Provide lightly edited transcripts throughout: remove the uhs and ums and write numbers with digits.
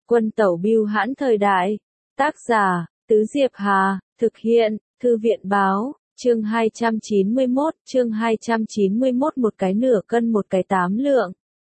Quân tẩu bưu hãn thời đại. Tác giả, Tứ Diệp Hà, thực hiện, Thư viện báo, chương 291, một cái nửa cân một cái 8 lượng.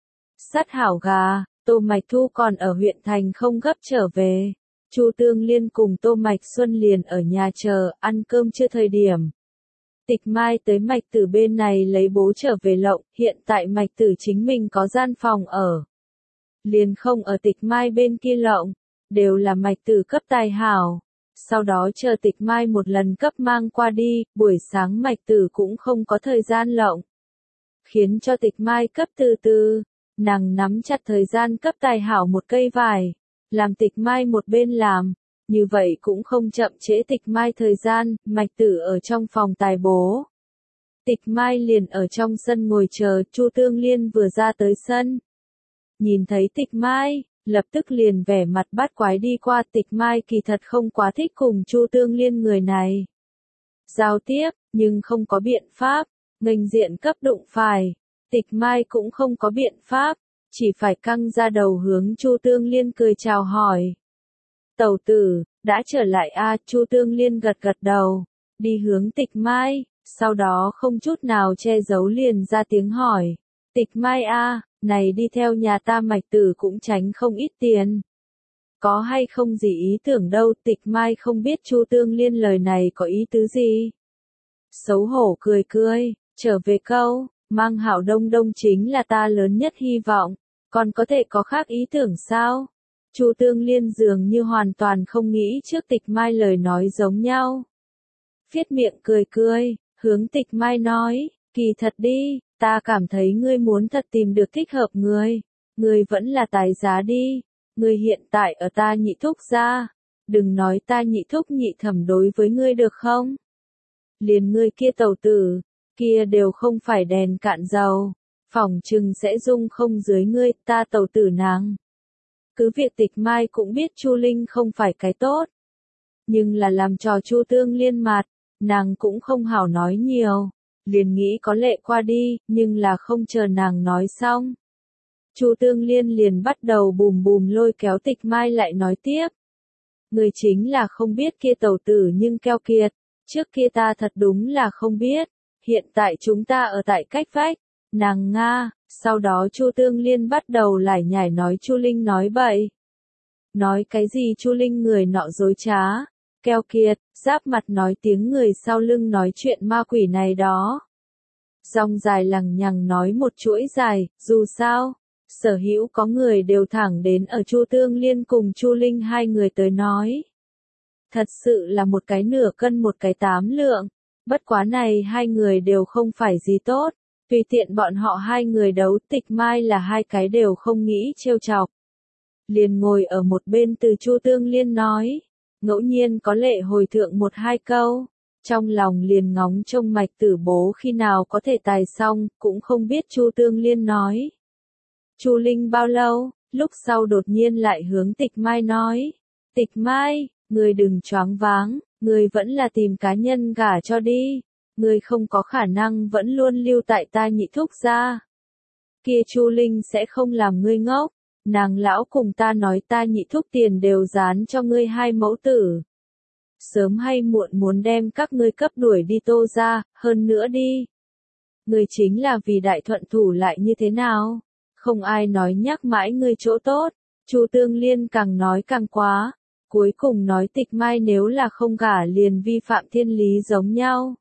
Sắt hảo gà, Tô Mạch Thu còn ở huyện thành không gấp trở về. Chu Tương Liên cùng Tô Mạch Xuân liền ở nhà chờ, ăn cơm chưa thời điểm. Tịch Mai tới Mạch Tử bên này lấy bố trở về lộng, hiện tại Mạch Tử chính mình có gian phòng ở. Liền không ở Tịch Mai bên kia lộng, đều là Mạch Tử cấp tài hảo. Sau đó chờ Tịch Mai một lần cấp mang qua đi, buổi sáng Mạch Tử cũng không có thời gian lộng. Khiến cho Tịch Mai cấp từ từ, nàng nắm chặt thời gian cấp tài hảo một cây vải, làm Tịch Mai một bên làm. Như vậy cũng không chậm trễ Tịch Mai thời gian, Mạch Tử ở trong phòng tài bố. Tịch Mai liền ở trong sân ngồi chờ, Chu Tương Liên vừa ra tới sân. Nhìn thấy Tịch Mai, lập tức liền vẻ mặt bát quái đi qua. Tịch Mai kỳ thật không quá thích cùng Chu Tương Liên người này giao tiếp, nhưng không có biện pháp, nghênh diện cấp đụng phải. Tịch Mai cũng không có biện pháp, chỉ phải căng ra đầu hướng Chu Tương Liên cười chào hỏi. Tẩu tử, đã trở lại a? Chu Tương Liên gật gật đầu, đi hướng Tịch Mai, sau đó không chút nào che giấu liền ra tiếng hỏi. Tịch Mai a, này đi theo nhà ta Mạch Tử cũng tránh không ít tiền. Có hay không gì ý tưởng đâu? Tịch Mai không biết Chu Tương Liên lời này có ý tứ gì. Xấu hổ cười cười, trở về câu, mang hảo đông đông chính là ta lớn nhất hy vọng, còn có thể có khác ý tưởng sao? Chu Tương Liên dường như hoàn toàn không nghĩ trước Tịch Mai lời nói giống nhau. Phiết miệng cười cười, hướng Tịch Mai nói, kỳ thật đi, ta cảm thấy ngươi muốn thật tìm được thích hợp ngươi vẫn là tài giá đi, ngươi hiện tại ở ta nhị thúc gia, đừng nói ta nhị thúc nhị thẩm đối với ngươi được không? Liền ngươi kia tẩu tử, kia đều không phải đèn cạn dầu, phỏng chừng sẽ dung không dưới ngươi, ta tẩu tử nàng. Cứ việc Tịch Mai cũng biết Chu Linh không phải cái tốt, nhưng là làm trò Chu Tương Liên mặt, nàng cũng không hảo nói nhiều, liền nghĩ có lệ qua đi, nhưng là không chờ nàng nói xong. Chu Tương Liên liền bắt đầu bùm bùm lôi kéo Tịch Mai lại nói tiếp. Người chính là không biết kia tẩu tử nhưng keo kiệt, trước kia ta thật đúng là không biết, hiện tại chúng ta ở tại cách vách, nàng Nga. Sau đó Chu Tương Liên bắt đầu lải nhải nói Chu Linh nói bậy. Nói cái gì Chu Linh người nọ dối trá, keo kiệt, giáp mặt nói tiếng người sau lưng nói chuyện ma quỷ này đó. Dòng dài lằng nhằng nói một chuỗi dài, dù sao, sở hữu có người đều thẳng đến ở Chu Tương Liên cùng Chu Linh hai người tới nói. Thật sự là một cái nửa cân một cái 8 lượng, bất quá này hai người đều không phải gì tốt. Tùy tiện bọn họ hai người đấu, Tịch Mai là hai cái đều không nghĩ trêu chọc. Liền ngồi ở một bên từ Chu Tương Liên nói, ngẫu nhiên có lệ hồi thượng một hai câu, trong lòng liền ngóng trông Mạch Tử bố khi nào có thể tài xong, cũng không biết Chu Tương Liên nói. Chu Linh bao lâu, lúc sau đột nhiên lại hướng Tịch Mai nói, Tịch Mai, người đừng choáng váng, người vẫn là tìm cá nhân gả cho đi. Ngươi không có khả năng vẫn luôn lưu tại ta nhị thúc gia. Kia Chu Linh sẽ không làm ngươi ngốc, nàng lão cùng ta nói ta nhị thúc tiền đều dán cho ngươi 2 mẫu tử. Sớm hay muộn muốn đem các ngươi cấp đuổi đi Tô gia, hơn nữa đi. Ngươi chính là vì đại thuận thủ lại như thế nào? Không ai nói nhắc mãi ngươi chỗ tốt. Chu Tương Liên càng nói càng quá, cuối cùng nói Tịch Mai nếu là không gả liền vi phạm thiên lý giống nhau.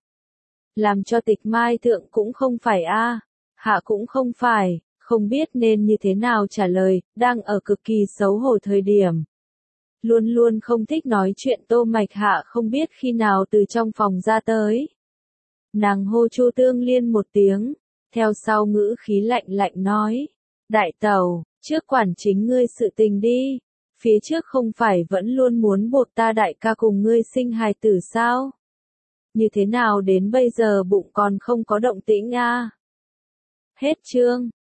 Làm cho Tịch Mai thượng cũng không phải a, hạ cũng không phải, không biết nên như thế nào trả lời, đang ở cực kỳ xấu hổ thời điểm. Luôn luôn không thích nói chuyện Tô Mạch Hạ không biết khi nào từ trong phòng ra tới. Nàng hô Chu Tương Liên một tiếng, theo sau ngữ khí lạnh lạnh nói, đại tẩu, trước quản chính ngươi sự tình đi, phía trước không phải vẫn luôn muốn buộc ta đại ca cùng ngươi sinh hài tử sao? Như thế nào đến bây giờ bụng còn không có động tĩnh a? Hết chương.